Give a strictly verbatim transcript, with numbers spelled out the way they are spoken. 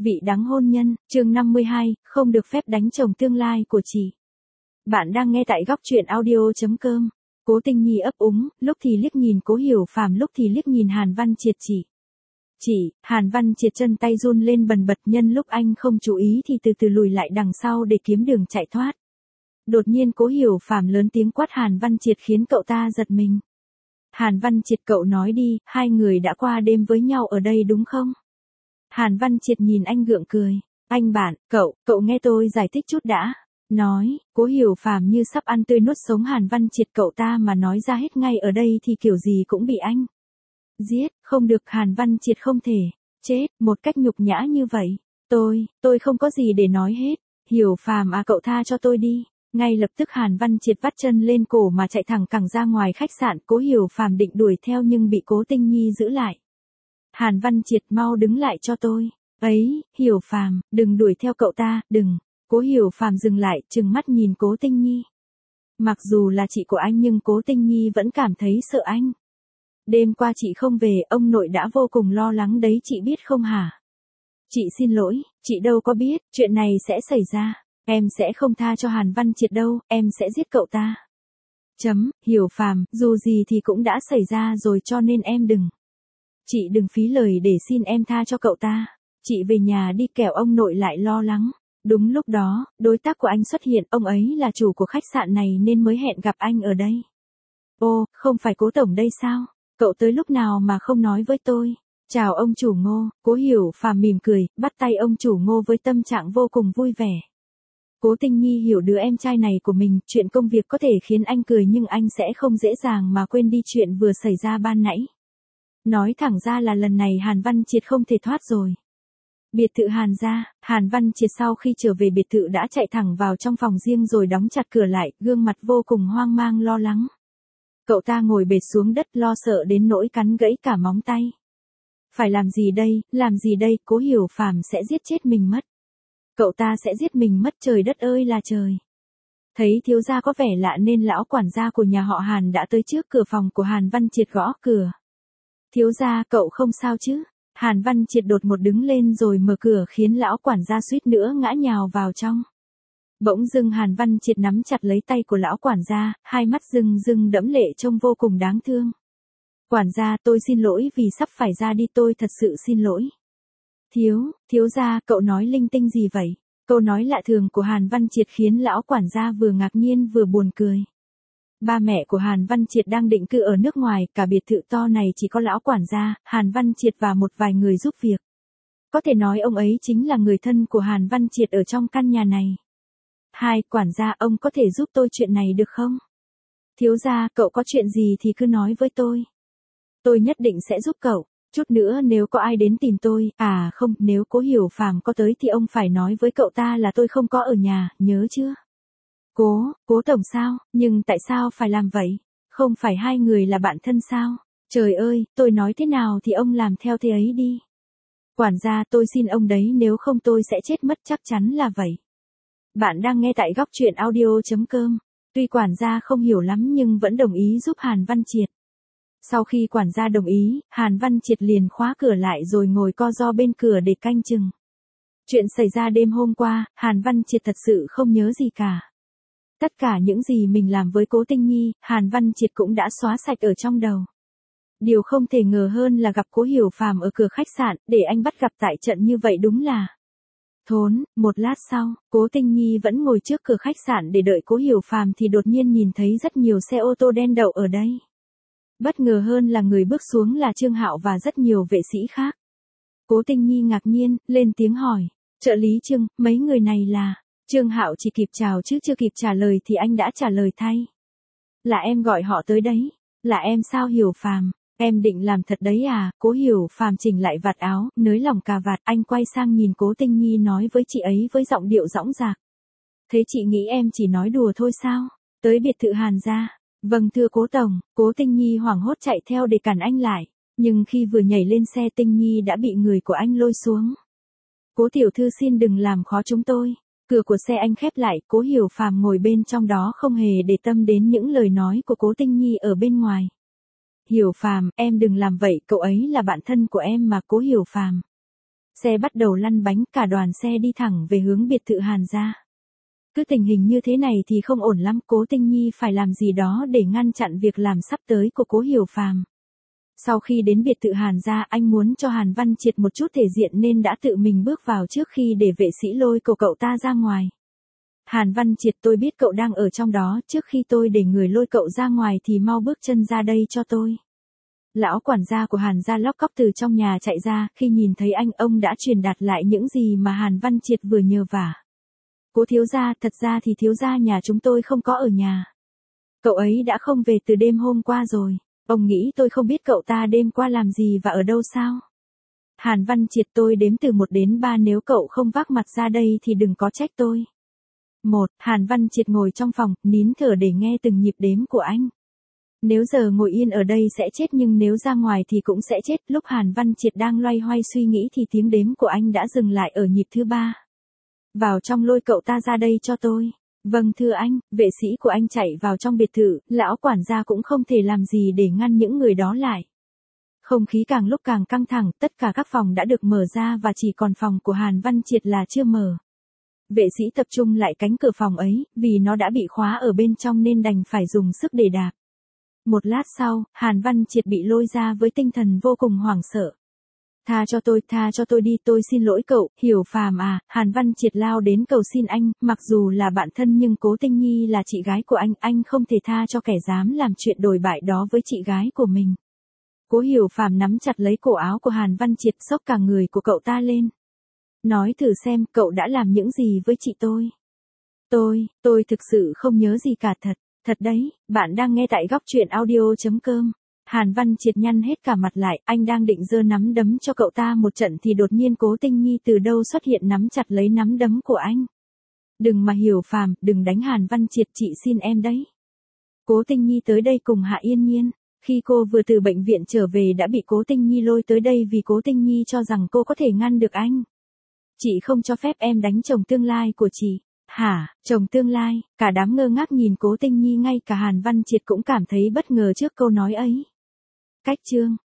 Vị đắng hôn nhân, chương năm mươi hai, không được phép đánh chồng tương lai của chị. Bạn đang nghe tại góc truyện audio.com. Cố Tinh Nhi ấp úng, lúc thì liếc nhìn Cố Hiểu Phàm, lúc thì liếc nhìn Hàn Văn Triệt. Chị. Chị, Hàn Văn Triệt chân tay run lên bần bật, nhân lúc anh không chú ý thì từ từ lùi lại đằng sau để kiếm đường chạy thoát. Đột nhiên Cố Hiểu Phàm lớn tiếng quát Hàn Văn Triệt khiến cậu ta giật mình. Hàn Văn Triệt, cậu nói đi, hai người đã qua đêm với nhau ở đây đúng không? Hàn Văn Triệt nhìn anh gượng cười. Anh bạn, cậu, cậu nghe tôi giải thích chút đã. Nói, Cố Hiểu Phàm như sắp ăn tươi nuốt sống Hàn Văn Triệt, cậu ta mà nói ra hết ngay ở đây thì kiểu gì cũng bị anh giết, không được. Hàn Văn Triệt không thể chết một cách nhục nhã như vậy. Tôi, tôi không có gì để nói hết. Hiểu Phàm à, cậu tha cho tôi đi. Ngay lập tức Hàn Văn Triệt vắt chân lên cổ mà chạy thẳng cẳng ra ngoài khách sạn. Cố Hiểu Phàm định đuổi theo nhưng bị Cố Tinh Nhi giữ lại. Hàn Văn Triệt, mau đứng lại cho tôi. Ấy, Hiểu Phàm, đừng đuổi theo cậu ta, đừng. Cố Hiểu Phàm dừng lại, trừng mắt nhìn Cố Tinh Nhi. Mặc dù là chị của anh nhưng Cố Tinh Nhi vẫn cảm thấy sợ anh. Đêm qua chị không về, ông nội đã vô cùng lo lắng đấy, chị biết không hả? Chị xin lỗi, chị đâu có biết, chuyện này sẽ xảy ra. Em sẽ không tha cho Hàn Văn Triệt đâu, em sẽ giết cậu ta. Chấm, Hiểu Phàm, dù gì thì cũng đã xảy ra rồi cho nên em đừng. Chị đừng phí lời để xin em tha cho cậu ta. Chị về nhà đi kẻo ông nội lại lo lắng. Đúng lúc đó, đối tác của anh xuất hiện, ông ấy là chủ của khách sạn này nên mới hẹn gặp anh ở đây. Ô, không phải Cố tổng đây sao? Cậu tới lúc nào mà không nói với tôi? Chào ông chủ Ngô. Cố Hiểu Phàm mỉm cười, bắt tay ông chủ Ngô với tâm trạng vô cùng vui vẻ. Cố Tinh Nhi hiểu đứa em trai này của mình, chuyện công việc có thể khiến anh cười nhưng anh sẽ không dễ dàng mà quên đi chuyện vừa xảy ra ban nãy. Nói thẳng ra là lần này Hàn Văn Triệt không thể thoát rồi. Biệt thự Hàn gia, Hàn Văn Triệt sau khi trở về biệt thự đã chạy thẳng vào trong phòng riêng rồi đóng chặt cửa lại, gương mặt vô cùng hoang mang lo lắng. Cậu ta ngồi bệt xuống đất lo sợ đến nỗi cắn gãy cả móng tay. Phải làm gì đây, làm gì đây, Cố Hiểu Phàm sẽ giết chết mình mất. Cậu ta sẽ giết mình mất, trời đất ơi là trời. Thấy thiếu gia có vẻ lạ nên lão quản gia của nhà họ Hàn đã tới trước cửa phòng của Hàn Văn Triệt gõ cửa. Thiếu gia, cậu không sao chứ? Hàn Văn Triệt đột một đứng lên rồi mở cửa khiến lão quản gia suýt nữa ngã nhào vào trong. Bỗng dưng Hàn Văn Triệt nắm chặt lấy tay của lão quản gia, hai mắt rưng rưng đẫm lệ trông vô cùng đáng thương. Quản gia, tôi xin lỗi vì sắp phải ra đi, tôi thật sự xin lỗi. Thiếu, thiếu gia, cậu nói linh tinh gì vậy? Câu nói lạ thường của Hàn Văn Triệt khiến lão quản gia vừa ngạc nhiên vừa buồn cười. Ba mẹ của Hàn Văn Triệt đang định cư ở nước ngoài, cả biệt thự to này chỉ có lão quản gia, Hàn Văn Triệt và một vài người giúp việc. Có thể nói ông ấy chính là người thân của Hàn Văn Triệt ở trong căn nhà này. Hai, quản gia, ông có thể giúp tôi chuyện này được không? Thiếu gia, cậu có chuyện gì thì cứ nói với tôi. Tôi nhất định sẽ giúp cậu. Chút nữa nếu có ai đến tìm tôi, à không, nếu Cố Hiểu Phàm có tới thì ông phải nói với cậu ta là tôi không có ở nhà, nhớ chưa? Cố, Cố tổng sao, nhưng tại sao phải làm vậy? Không phải hai người là bạn thân sao? Trời ơi, tôi nói thế nào thì ông làm theo thế ấy đi. Quản gia, tôi xin ông đấy, nếu không tôi sẽ chết mất, chắc chắn là vậy. Bạn đang nghe tại góc truyện audio.com. Tuy quản gia không hiểu lắm nhưng vẫn đồng ý giúp Hàn Văn Triệt. Sau khi quản gia đồng ý, Hàn Văn Triệt liền khóa cửa lại rồi ngồi co ro bên cửa để canh chừng. Chuyện xảy ra đêm hôm qua, Hàn Văn Triệt thật sự không nhớ gì cả. Tất cả những gì mình làm với Cố Tinh Nhi, Hàn Văn Triệt cũng đã xóa sạch ở trong đầu. Điều không thể ngờ hơn là gặp Cố Hiểu Phàm ở cửa khách sạn, để anh bắt gặp tại trận như vậy đúng là thốn. Một lát sau, Cố Tinh Nhi vẫn ngồi trước cửa khách sạn để đợi Cố Hiểu Phàm thì đột nhiên nhìn thấy rất nhiều xe ô tô đen đậu ở đây. Bất ngờ hơn là người bước xuống là Trương Hạo và rất nhiều vệ sĩ khác. Cố Tinh Nhi ngạc nhiên, lên tiếng hỏi, trợ lý Trương, mấy người này là... Trương Hạo chỉ kịp chào chứ chưa kịp trả lời thì anh đã trả lời thay. Là em gọi họ tới đấy. Là em sao Hiểu Phàm? Em định làm thật đấy à? Cố Hiểu Phàm chỉnh lại vạt áo, nới lỏng cà vạt, anh quay sang nhìn Cố Tinh Nhi nói với chị ấy với giọng điệu dõng dạc. Thế chị nghĩ em chỉ nói đùa thôi sao? Tới biệt thự Hàn gia. Vâng thưa Cố tổng. Cố Tinh Nhi hoảng hốt chạy theo để cản anh lại. Nhưng khi vừa nhảy lên xe Tinh Nhi đã bị người của anh lôi xuống. Cố tiểu thư xin đừng làm khó chúng tôi. Cửa của xe anh khép lại, Cố Hiểu Phàm ngồi bên trong đó không hề để tâm đến những lời nói của Cố Tinh Nhi ở bên ngoài. Hiểu Phàm, em đừng làm vậy, cậu ấy là bạn thân của em mà. Cố Hiểu Phàm. Xe bắt đầu lăn bánh, cả đoàn xe đi thẳng về hướng biệt thự Hàn gia. Cứ tình hình như thế này thì không ổn lắm, Cố Tinh Nhi phải làm gì đó để ngăn chặn việc làm sắp tới của Cố Hiểu Phàm. Sau khi đến biệt thự Hàn gia, anh muốn cho Hàn Văn Triệt một chút thể diện nên đã tự mình bước vào trước khi để vệ sĩ lôi cậu cậu ta ra ngoài. Hàn Văn Triệt, tôi biết cậu đang ở trong đó, trước khi tôi để người lôi cậu ra ngoài thì mau bước chân ra đây cho tôi. Lão quản gia của Hàn gia lóc cóc từ trong nhà chạy ra, khi nhìn thấy anh, ông đã truyền đạt lại những gì mà Hàn Văn Triệt vừa nhờ vả. Cố thiếu gia, thật ra thì thiếu gia nhà chúng tôi không có ở nhà. Cậu ấy đã không về từ đêm hôm qua rồi. Ông nghĩ tôi không biết cậu ta đêm qua làm gì và ở đâu sao? Hàn Văn Triệt, tôi đếm từ một đến ba, nếu cậu không vác mặt ra đây thì đừng có trách tôi. Một, Hàn Văn Triệt ngồi trong phòng, nín thở để nghe từng nhịp đếm của anh. Nếu giờ ngồi yên ở đây sẽ chết, nhưng nếu ra ngoài thì cũng sẽ chết. Lúc Hàn Văn Triệt đang loay hoay suy nghĩ thì tiếng đếm của anh đã dừng lại ở nhịp thứ ba. Vào trong, lôi cậu ta ra đây cho tôi. Vâng thưa anh. Vệ sĩ của anh chạy vào trong biệt thự, lão quản gia cũng không thể làm gì để ngăn những người đó lại. Không khí càng lúc càng căng thẳng, tất cả các phòng đã được mở ra và chỉ còn phòng của Hàn Văn Triệt là chưa mở. Vệ sĩ tập trung lại cánh cửa phòng ấy, vì nó đã bị khóa ở bên trong nên đành phải dùng sức để đạp. Một lát sau, Hàn Văn Triệt bị lôi ra với tinh thần vô cùng hoảng sợ. Tha cho tôi, tha cho tôi đi, tôi xin lỗi cậu, Hiểu Phàm à. Hàn Văn Triệt lao đến cầu xin anh, mặc dù là bạn thân nhưng Cố Tinh Nhi là chị gái của anh, anh không thể tha cho kẻ dám làm chuyện đồi bại đó với chị gái của mình. Cố Hiểu Phàm nắm chặt lấy cổ áo của Hàn Văn Triệt, xốc cả người của cậu ta lên. Nói thử xem, cậu đã làm những gì với chị tôi? Tôi, tôi thực sự không nhớ gì cả thật, thật đấy. Bạn đang nghe tại góc truyện audio chấm com. Hàn Văn Triệt nhăn hết cả mặt lại, anh đang định giơ nắm đấm cho cậu ta một trận thì đột nhiên Cố Tinh Nhi từ đâu xuất hiện, nắm chặt lấy nắm đấm của anh. Đừng mà Hiểu Phàm, đừng đánh Hàn Văn Triệt, chị xin em đấy. Cố Tinh Nhi tới đây cùng Hạ Yên Nhiên. Khi cô vừa từ bệnh viện trở về đã bị Cố Tinh Nhi lôi tới đây vì Cố Tinh Nhi cho rằng cô có thể ngăn được anh. Chị không cho phép em đánh chồng tương lai của chị. Hả, chồng tương lai? Cả đám ngơ ngác nhìn Cố Tinh Nhi, ngay cả Hàn Văn Triệt cũng cảm thấy bất ngờ trước câu nói ấy. Cách chương